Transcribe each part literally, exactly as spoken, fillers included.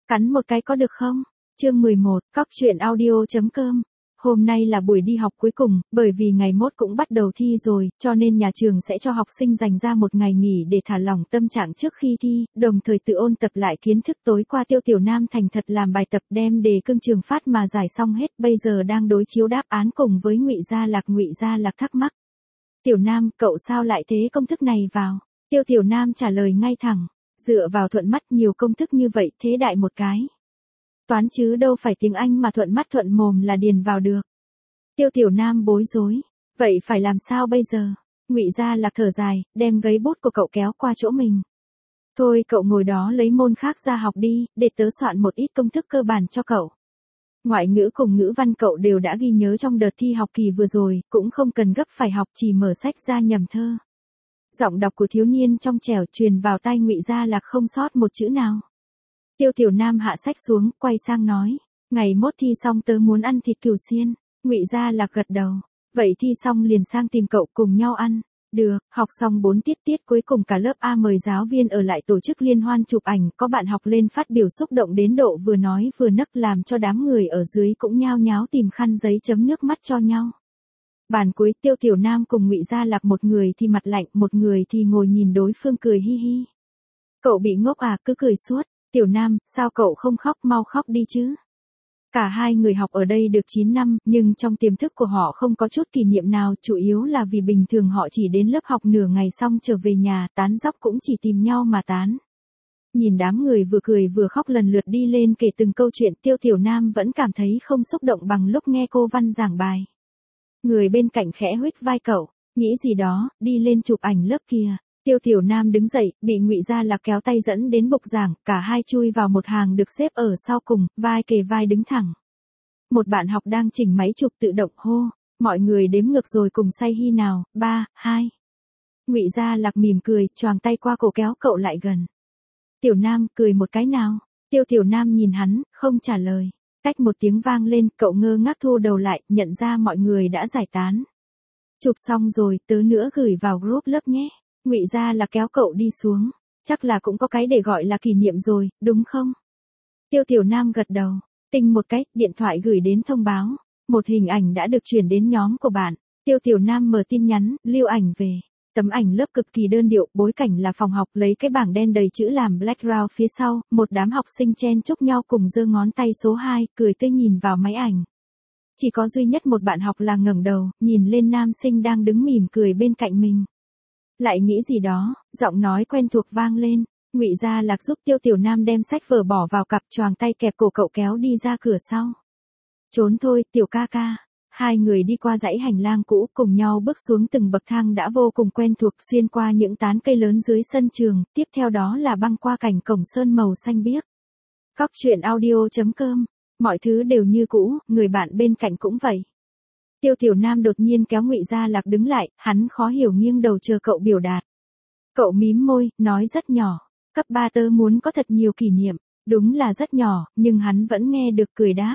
Cắn một cái có được không? Chương mười một, cóc truyện audio chấm com. Hôm nay là buổi đi học cuối cùng, bởi vì ngày mốt cũng bắt đầu thi rồi, cho nên nhà trường sẽ cho học sinh dành ra một ngày nghỉ để thả lỏng tâm trạng trước khi thi, đồng thời tự ôn tập lại kiến thức. Tối qua Tiêu Tiểu Nam thành thật làm bài tập đem đề cương trường phát mà giải xong hết, bây giờ đang đối chiếu đáp án cùng với Ngụy Gia Lạc. Ngụy Gia Lạc thắc mắc: Tiểu Nam, cậu sao lại thế công thức này vào? Tiêu Tiểu Nam trả lời ngay thẳng: dựa vào thuận mắt nhiều công thức như vậy thế đại một cái. Toán chứ đâu phải tiếng Anh mà thuận mắt thuận mồm là điền vào được. Tiêu Tiểu Nam bối rối: vậy phải làm sao bây giờ? Ngụy Gia Lạc thở dài, đem giấy bút của cậu kéo qua chỗ mình. Thôi cậu ngồi đó lấy môn khác ra học đi, để tớ soạn một ít công thức cơ bản cho cậu. Ngoại ngữ cùng ngữ văn cậu đều đã ghi nhớ trong đợt thi học kỳ vừa rồi, cũng không cần gấp phải học, chỉ mở sách ra nhẩm thơ. Giọng đọc của thiếu niên trong trẻo truyền vào tai Ngụy Gia Lạc không sót một chữ nào. Tiêu Tiểu Nam hạ sách xuống, quay sang nói: ngày mốt thi xong tớ muốn ăn thịt cừu xiên. Ngụy Gia Lạc gật đầu: vậy thi xong liền sang tìm cậu cùng nhau ăn. Được. Học xong bốn tiết tiết cuối cùng cả lớp A mời giáo viên ở lại tổ chức liên hoan chụp ảnh, có bạn học lên phát biểu xúc động đến độ vừa nói vừa nấc, làm cho đám người ở dưới cũng nhao nháo tìm khăn giấy chấm nước mắt cho nhau. Bàn cuối, Tiêu Tiểu Nam cùng Ngụy Gia Lạc một người thì mặt lạnh, một người thì ngồi nhìn đối phương cười hi hi. Cậu bị ngốc à, cứ cười suốt. Tiểu Nam, sao cậu không khóc, mau khóc đi chứ. Cả hai người học ở đây được chín năm, nhưng trong tiềm thức của họ không có chút kỷ niệm nào, chủ yếu là vì bình thường họ chỉ đến lớp học nửa ngày xong trở về nhà, tán dóc cũng chỉ tìm nhau mà tán. Nhìn đám người vừa cười vừa khóc lần lượt đi lên kể từng câu chuyện, Tiêu Tiểu Nam vẫn cảm thấy không xúc động bằng lúc nghe cô Văn giảng bài. Người bên cạnh khẽ huých vai cậu: nghĩ gì đó, đi lên chụp ảnh lớp kia. Tiêu Tiểu Nam đứng dậy, bị Ngụy Gia Lạc kéo tay dẫn đến bục giảng, cả hai chui vào một hàng được xếp ở sau cùng, vai kề vai đứng thẳng. Một bạn học đang chỉnh máy chụp tự động hô: mọi người đếm ngược rồi cùng say hi nào, ba, hai. Ngụy Gia Lạc mỉm cười, choàng tay qua cổ kéo cậu lại gần. Tiểu Nam, cười một cái nào. Tiêu Tiểu Nam nhìn hắn, không trả lời. Tách một tiếng vang lên, cậu ngơ ngác thu đầu lại, nhận ra mọi người đã giải tán. Chụp xong rồi, tớ nữa gửi vào group lớp nhé. Ngụy Gia Lạc kéo cậu đi xuống. Chắc là cũng có cái để gọi là kỷ niệm rồi, đúng không? Tiêu Tiểu Nam gật đầu. Tinh một cái, điện thoại gửi đến thông báo. Một hình ảnh đã được chuyển đến nhóm của bạn. Tiêu Tiểu Nam mở tin nhắn, lưu ảnh về. Tấm ảnh lớp cực kỳ đơn điệu, bối cảnh là phòng học, lấy cái bảng đen đầy chữ làm background phía sau, một đám học sinh chen chúc nhau cùng giơ ngón tay số hai, cười tươi nhìn vào máy ảnh. Chỉ có duy nhất một bạn học là ngẩng đầu, nhìn lên nam sinh đang đứng mỉm cười bên cạnh mình. Lại nghĩ gì đó, giọng nói quen thuộc vang lên. Ngụy Gia Lạc giúp Tiêu Tiểu Nam đem sách vở bỏ vào cặp, choàng tay kẹp cổ cậu kéo đi ra cửa sau. Trốn thôi, Tiểu ca ca. Hai người đi qua dãy hành lang cũ, cùng nhau bước xuống từng bậc thang đã vô cùng quen thuộc, xuyên qua những tán cây lớn dưới sân trường, tiếp theo đó là băng qua cảnh cổng sơn màu xanh biếc. Cóc truyện audio chấm com. Mọi thứ đều như cũ, người bạn bên cạnh cũng vậy. Tiêu Tiểu Nam đột nhiên kéo Ngụy Gia Lạc đứng lại, hắn khó hiểu nghiêng đầu chờ cậu biểu đạt. Cậu mím môi, nói rất nhỏ. Cấp ba tớ muốn có thật nhiều kỷ niệm. Đúng là rất nhỏ, nhưng hắn vẫn nghe được, cười đáp.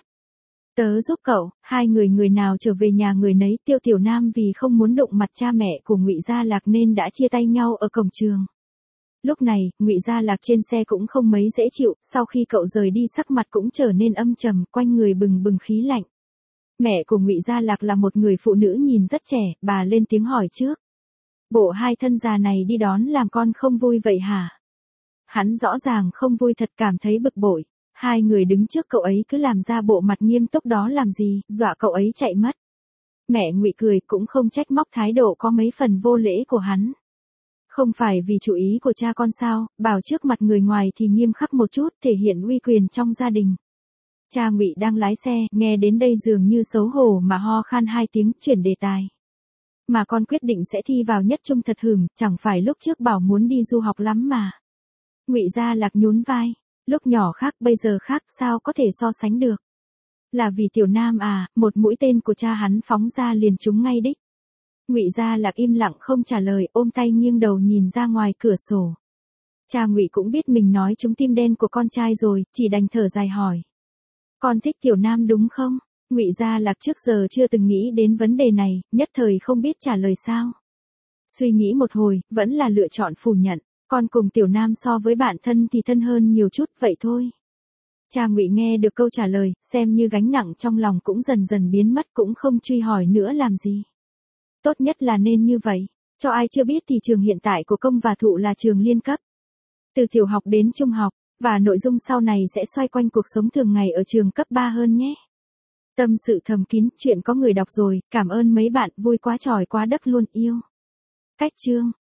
Tớ giúp cậu. Hai người người nào trở về nhà người nấy. Tiêu Tiểu Nam vì không muốn đụng mặt cha mẹ của Ngụy Gia Lạc nên đã chia tay nhau ở cổng trường. Lúc này, Ngụy Gia Lạc trên xe cũng không mấy dễ chịu, sau khi cậu rời đi sắc mặt cũng trở nên âm trầm, quanh người bừng bừng khí lạnh. Mẹ của Ngụy Gia Lạc là một người phụ nữ nhìn rất trẻ, bà lên tiếng hỏi trước. Bộ hai thân già này đi đón làm con không vui vậy hả? Hắn rõ ràng không vui thật, cảm thấy bực bội. Hai người đứng trước cậu ấy cứ làm ra bộ mặt nghiêm túc đó làm gì, dọa cậu ấy chạy mất. Mẹ Ngụy cười, cũng không trách móc thái độ có mấy phần vô lễ của hắn. Không phải vì chủ ý của cha con sao, bảo trước mặt người ngoài thì nghiêm khắc một chút, thể hiện uy quyền trong gia đình. Cha Ngụy đang lái xe, nghe đến đây dường như xấu hổ mà ho khan hai tiếng, chuyển đề tài. Mà con quyết định sẽ thi vào nhất trung thật hửng, chẳng phải lúc trước bảo muốn đi du học lắm mà. Ngụy Gia Lạc nhún vai. Lúc nhỏ khác, bây giờ khác, sao có thể so sánh được. Là vì Tiểu Nam à, một mũi tên của cha hắn phóng ra liền trúng ngay đích. Ngụy Gia Lạc im lặng không trả lời, ôm tay nghiêng đầu nhìn ra ngoài cửa sổ. Cha Ngụy cũng biết mình nói trúng tim đen của con trai rồi, chỉ đành thở dài hỏi. Con thích Tiểu Nam đúng không? Ngụy Gia Lạc trước giờ chưa từng nghĩ đến vấn đề này, nhất thời không biết trả lời sao. Suy nghĩ một hồi, vẫn là lựa chọn phủ nhận. Con cùng Tiểu Nam so với bạn thân thì thân hơn nhiều chút, vậy thôi. Cha Ngụy nghe được câu trả lời, xem như gánh nặng trong lòng cũng dần dần biến mất, cũng không truy hỏi nữa làm gì. Tốt nhất là nên như vậy. Cho ai chưa biết thì trường hiện tại của Công và Thụ là trường liên cấp. Từ tiểu học đến trung học, và nội dung sau này sẽ xoay quanh cuộc sống thường ngày ở trường cấp ba hơn nhé. Tâm sự thầm kín, chuyện có người đọc rồi, cảm ơn mấy bạn, vui quá tròi quá đất luôn, yêu. Cách chương